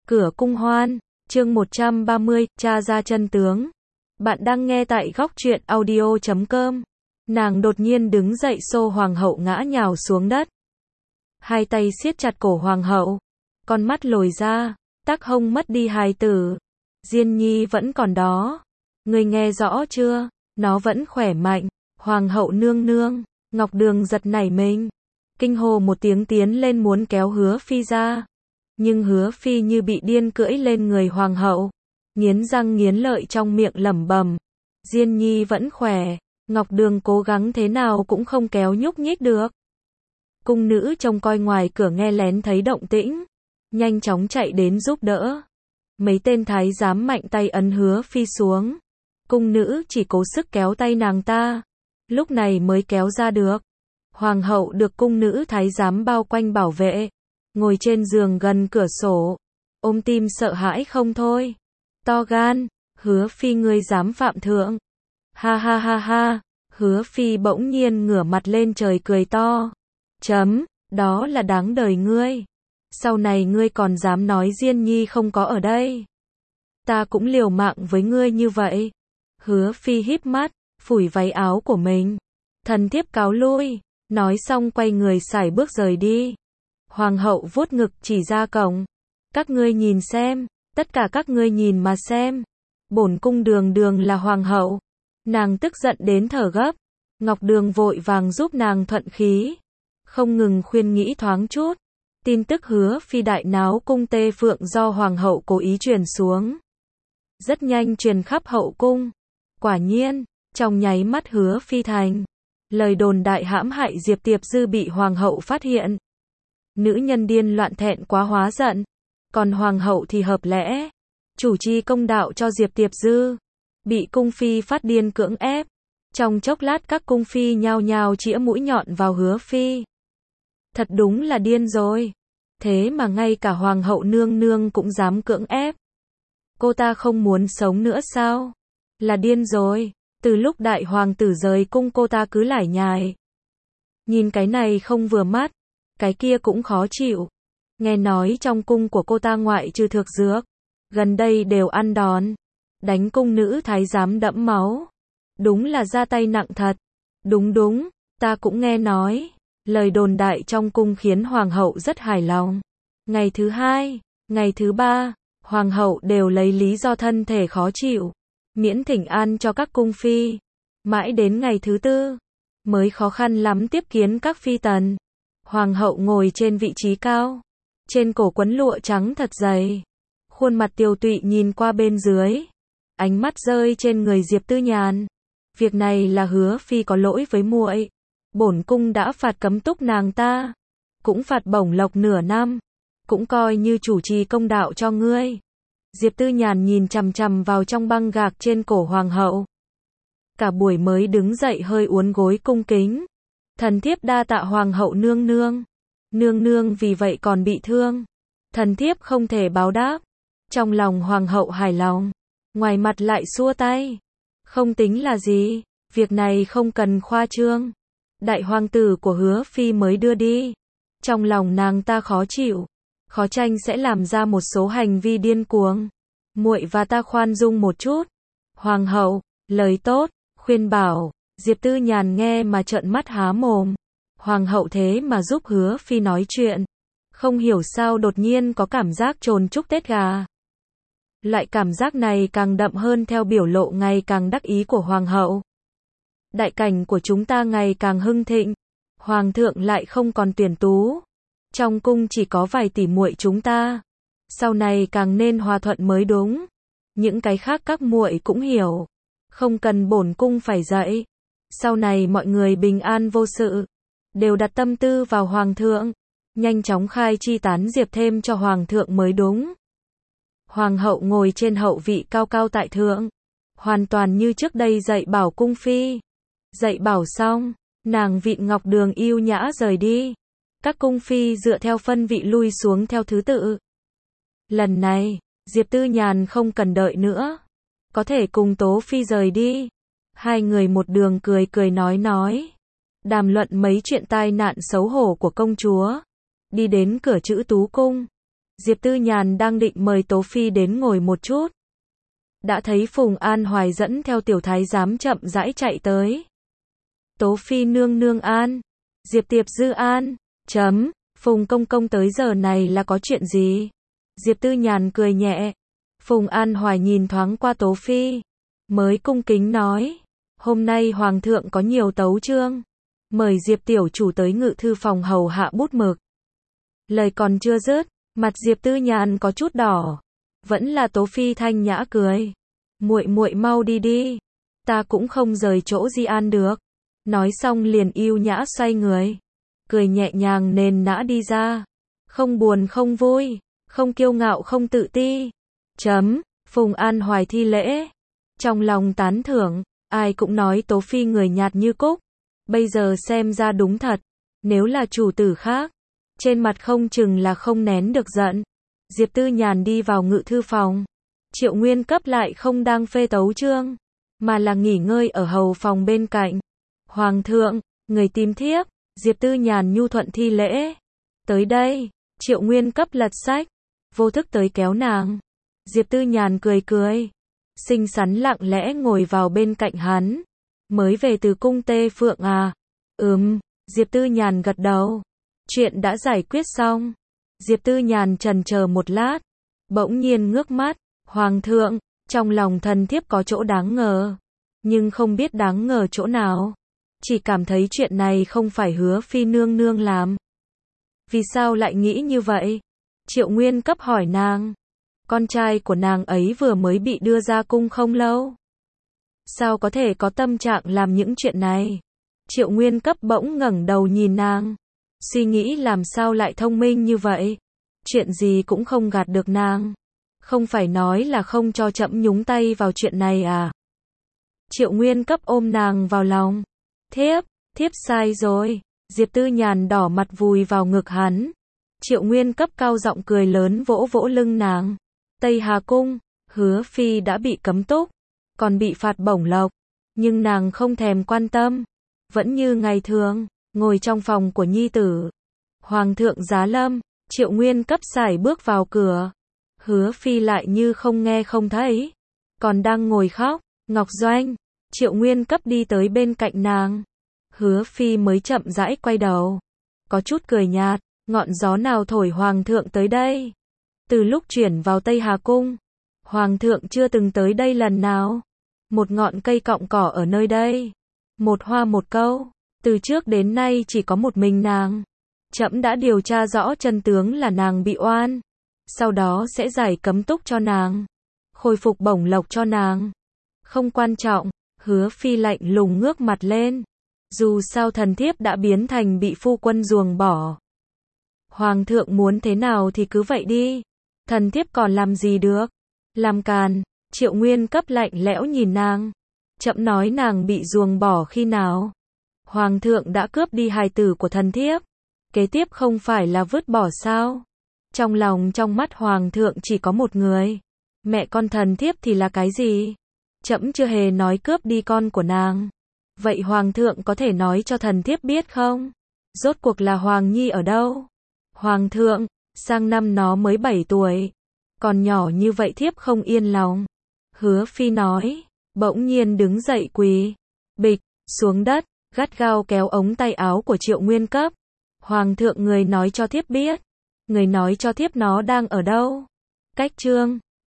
Cửa cung hoan, chương 130, tra ra chân tướng. Bạn đang nghe tại góc truyện audio.com. Nàng đột nhiên đứng dậy xô hoàng hậu ngã nhào xuống đất. Hai tay siết chặt cổ hoàng hậu. Con mắt lồi ra, tắc hông mất đi hài tử. Diên nhi vẫn còn đó. Ngươi nghe rõ chưa? Nó vẫn khỏe mạnh. Hoàng hậu nương nương. Ngọc Đường giật nảy mình. Kinh hồ một tiếng tiến lên muốn kéo Hứa Phi ra. Nhưng Hứa Phi như bị điên cưỡi lên người hoàng hậu. Nghiến răng nghiến lợi trong miệng lẩm bẩm. Diên nhi vẫn khỏe. Ngọc Đường cố gắng thế nào cũng không kéo nhúc nhích được. Cung nữ trông coi ngoài cửa nghe lén thấy động tĩnh. Nhanh chóng chạy đến giúp đỡ. Mấy tên thái giám mạnh tay ấn Hứa Phi xuống. Cung nữ chỉ cố sức kéo tay nàng ta. Lúc này mới kéo ra được. Hoàng hậu được cung nữ thái giám bao quanh bảo vệ. Ngồi trên giường gần cửa sổ. Ôm tim sợ hãi không thôi. To gan, Hứa Phi ngươi dám phạm thượng. Ha ha ha ha. Hứa Phi bỗng nhiên ngửa mặt lên trời cười to. Chấm, đó là đáng đời ngươi. Sau này ngươi còn dám nói Diên nhi không có ở đây. Ta cũng liều mạng với ngươi như vậy. Hứa Phi híp mắt, phủi váy áo của mình. Thần thiếp cáo lui. Nói xong quay người sải bước rời đi. Hoàng hậu vuốt ngực chỉ ra cổng. Các ngươi nhìn xem, tất cả các ngươi nhìn mà xem. Bổn cung Đường Đường là hoàng hậu. Nàng tức giận đến thở gấp. Ngọc Đường vội vàng giúp nàng thuận khí. Không ngừng khuyên nghĩ thoáng chút. Tin tức Hứa Phi đại náo cung Tê Phượng do hoàng hậu cố ý truyền xuống. Rất nhanh truyền khắp hậu cung. Quả nhiên, trong nháy mắt Hứa Phi thành. Lời đồn đại hãm hại Diệp Tiệp Dư bị hoàng hậu phát hiện. Nữ nhân điên loạn thẹn quá hóa giận. Còn hoàng hậu thì hợp lẽ. Chủ trì công đạo cho Diệp Tiệp Dư. Bị cung phi phát điên cưỡng ép. Trong chốc lát các cung phi nhao nhao chĩa mũi nhọn vào Hứa Phi. Thật đúng là điên rồi. Thế mà ngay cả hoàng hậu nương nương cũng dám cưỡng ép. Cô ta không muốn sống nữa sao? Là điên rồi. Từ lúc đại hoàng tử rời cung cô ta cứ lải nhải. Nhìn cái này không vừa mắt. Cái kia cũng khó chịu. Nghe nói trong cung của cô ta ngoại trừ Thược Dược, gần đây đều ăn đòn. Đánh cung nữ thái giám đẫm máu. Đúng là ra tay nặng thật. Đúng đúng, ta cũng nghe nói. Lời đồn đại trong cung khiến hoàng hậu rất hài lòng. Ngày thứ hai, ngày thứ ba, hoàng hậu đều lấy lý do thân thể khó chịu. Miễn thỉnh an cho các cung phi. Mãi đến ngày thứ tư, mới khó khăn lắm tiếp kiến các phi tần. Hoàng hậu ngồi trên vị trí cao. Trên cổ quấn lụa trắng thật dày. Khuôn mặt tiều tụy nhìn qua bên dưới. Ánh mắt rơi trên người Diệp Tư Nhàn. Việc này là Hứa Phi có lỗi với muội. Bổn cung đã phạt cấm túc nàng ta. Cũng phạt bổng lộc nửa năm. Cũng coi như chủ trì công đạo cho ngươi. Diệp Tư Nhàn nhìn chằm chằm vào trong băng gạc trên cổ hoàng hậu. Cả buổi mới đứng dậy hơi uốn gối cung kính. Thần thiếp đa tạ hoàng hậu nương nương. Nương nương vì vậy còn bị thương. Thần thiếp không thể báo đáp. Trong lòng hoàng hậu hài lòng. Ngoài mặt lại xua tay. Không tính là gì. Việc này không cần khoa trương. Đại hoàng tử của Hứa Phi mới đưa đi. Trong lòng nàng ta khó chịu. Khó tránh sẽ làm ra một số hành vi điên cuồng. Muội và ta khoan dung một chút. Hoàng hậu, lời tốt, khuyên bảo. Diệp Tư Nhàn nghe mà trợn mắt há mồm. Hoàng hậu thế mà giúp Hứa Phi nói chuyện. Không hiểu sao đột nhiên có cảm giác trồn chúc Tết gà. Loại cảm giác này càng đậm hơn theo biểu lộ ngày càng đắc ý của hoàng hậu. Đại cảnh của chúng ta ngày càng hưng thịnh. Hoàng thượng lại không còn tuyển tú. Trong cung chỉ có vài tỷ muội chúng ta. Sau này càng nên hòa thuận mới đúng. Những cái khác các muội cũng hiểu. Không cần bổn cung phải dạy. Sau này mọi người bình an vô sự. Đều đặt tâm tư vào hoàng thượng. Nhanh chóng khai chi tán diệp thêm cho hoàng thượng mới đúng. Hoàng hậu ngồi trên hậu vị cao cao tại thượng. Hoàn toàn như trước đây dạy bảo cung phi. Dạy bảo xong, nàng vịn Ngọc Đường yêu nhã rời đi. Các cung phi dựa theo phân vị lui xuống theo thứ tự. Lần này, Diệp Tư Nhàn không cần đợi nữa. Có thể cùng Tố Phi rời đi. Hai người một đường cười cười nói. Đàm luận mấy chuyện tai nạn xấu hổ của công chúa. Đi đến cửa Trữ Tú Cung. Diệp Tư Nhàn đang định mời Tố Phi đến ngồi một chút. Đã thấy Phùng An Hoài dẫn theo tiểu thái giám chậm rãi chạy tới. Tố Phi nương nương an. Diệp Tiệp Dư an. Phùng công công tới giờ này là có chuyện gì? Diệp Tư Nhàn cười nhẹ. Phùng An Hoài nhìn thoáng qua Tố Phi. Mới cung kính nói. Hôm nay Hoàng thượng có nhiều tấu chương. Mời Diệp tiểu chủ tới ngự thư phòng hầu hạ bút mực. Lời còn chưa dứt, mặt Diệp Tư Nhàn có chút đỏ. Vẫn là Tố Phi thanh nhã cười. Muội muội mau đi đi. Ta cũng không rời chỗ Di An được. Nói xong liền yêu nhã xoay người. Cười nhẹ nhàng nền nã đi ra. Không buồn không vui, không kiêu ngạo không tự ti. Phùng An Hoài thi lễ. Trong lòng tán thưởng, ai cũng nói Tố Phi người nhạt như cúc. Bây giờ xem ra đúng thật. Nếu là chủ tử khác, trên mặt không chừng là không nén được giận. Diệp Tư Nhàn đi vào ngự thư phòng. Triệu Nguyên Cấp lại không đang phê tấu chương, mà là nghỉ ngơi ở hầu phòng bên cạnh. Hoàng thượng, người tìm thiếp. Diệp Tư Nhàn nhu thuận thi lễ. Tới đây. Triệu Nguyên Cấp lật sách, vô thức tới kéo nàng. Diệp Tư Nhàn cười cười, xinh xắn lặng lẽ ngồi vào bên cạnh hắn. Mới về từ cung Tê Phượng à? Diệp Tư Nhàn gật đầu. Chuyện đã giải quyết xong. Diệp Tư Nhàn chần chờ một lát, bỗng nhiên ngước mắt. Hoàng thượng, trong lòng thần thiếp có chỗ đáng ngờ, nhưng không biết đáng ngờ chỗ nào. Chỉ cảm thấy chuyện này không phải Hứa Phi nương nương làm. Vì sao lại nghĩ như vậy? Triệu Nguyên Cấp hỏi nàng. Con trai của nàng ấy vừa mới bị đưa ra cung không lâu. Sao có thể có tâm trạng làm những chuyện này? Triệu Nguyên Cấp bỗng ngẩng đầu nhìn nàng. Suy nghĩ làm sao lại thông minh như vậy? Chuyện gì cũng không gạt được nàng. Không phải nói là không cho trẫm nhúng tay vào chuyện này à? Triệu Nguyên Cấp ôm nàng vào lòng. Thiếp sai rồi. Diệp Tư Nhàn đỏ mặt vùi vào ngực hắn. Triệu Nguyên Cấp cao giọng cười lớn vỗ vỗ lưng nàng. Tây Hà Cung, Hứa Phi đã bị cấm túc, còn bị phạt bổng lộc. Nhưng nàng không thèm quan tâm. Vẫn như ngày thường, ngồi trong phòng của nhi tử. Hoàng thượng giá lâm. Triệu Nguyên Cấp sải bước vào cửa. Hứa Phi lại như không nghe không thấy. Còn đang ngồi khóc. Ngọc Doanh. Triệu Nguyên Cấp đi tới bên cạnh nàng. Hứa Phi mới chậm rãi quay đầu. Có chút cười nhạt. Ngọn gió nào thổi Hoàng thượng tới đây? Từ lúc chuyển vào Tây Hà Cung, Hoàng thượng chưa từng tới đây lần nào. Một ngọn cây cọng cỏ ở nơi đây. Một hoa một câu. Từ trước đến nay chỉ có một mình nàng. Trẫm đã điều tra rõ chân tướng là nàng bị oan. Sau đó sẽ giải cấm túc cho nàng. Khôi phục bổng lộc cho nàng. Không quan trọng. Hứa Phi lạnh lùng ngước mặt lên. Dù sao thần thiếp đã biến thành bị phu quân ruồng bỏ. Hoàng thượng muốn thế nào thì cứ vậy đi. Thần thiếp còn làm gì được? Làm càn. Triệu Nguyên Cấp lạnh lẽo nhìn nàng. Trẫm nói nàng bị ruồng bỏ khi nào? Hoàng thượng đã cướp đi hài tử của thần thiếp. Kế tiếp không phải là vứt bỏ sao? Trong lòng trong mắt Hoàng thượng chỉ có một người. Mẹ con thần thiếp thì là cái gì? Trẫm chưa hề nói cướp đi con của nàng. Vậy Hoàng thượng có thể nói cho thần thiếp biết không? Rốt cuộc là Hoàng Nhi ở đâu? Hoàng thượng, sang năm nó mới 7 tuổi. Còn nhỏ như vậy thiếp không yên lòng. Hứa Phi nói, bỗng nhiên đứng dậy quỳ. Bịch, xuống đất, gắt gao kéo ống tay áo của Triệu Nguyên Cấp. Hoàng thượng người nói cho thiếp biết. Người nói cho thiếp nó đang ở đâu? Cách chương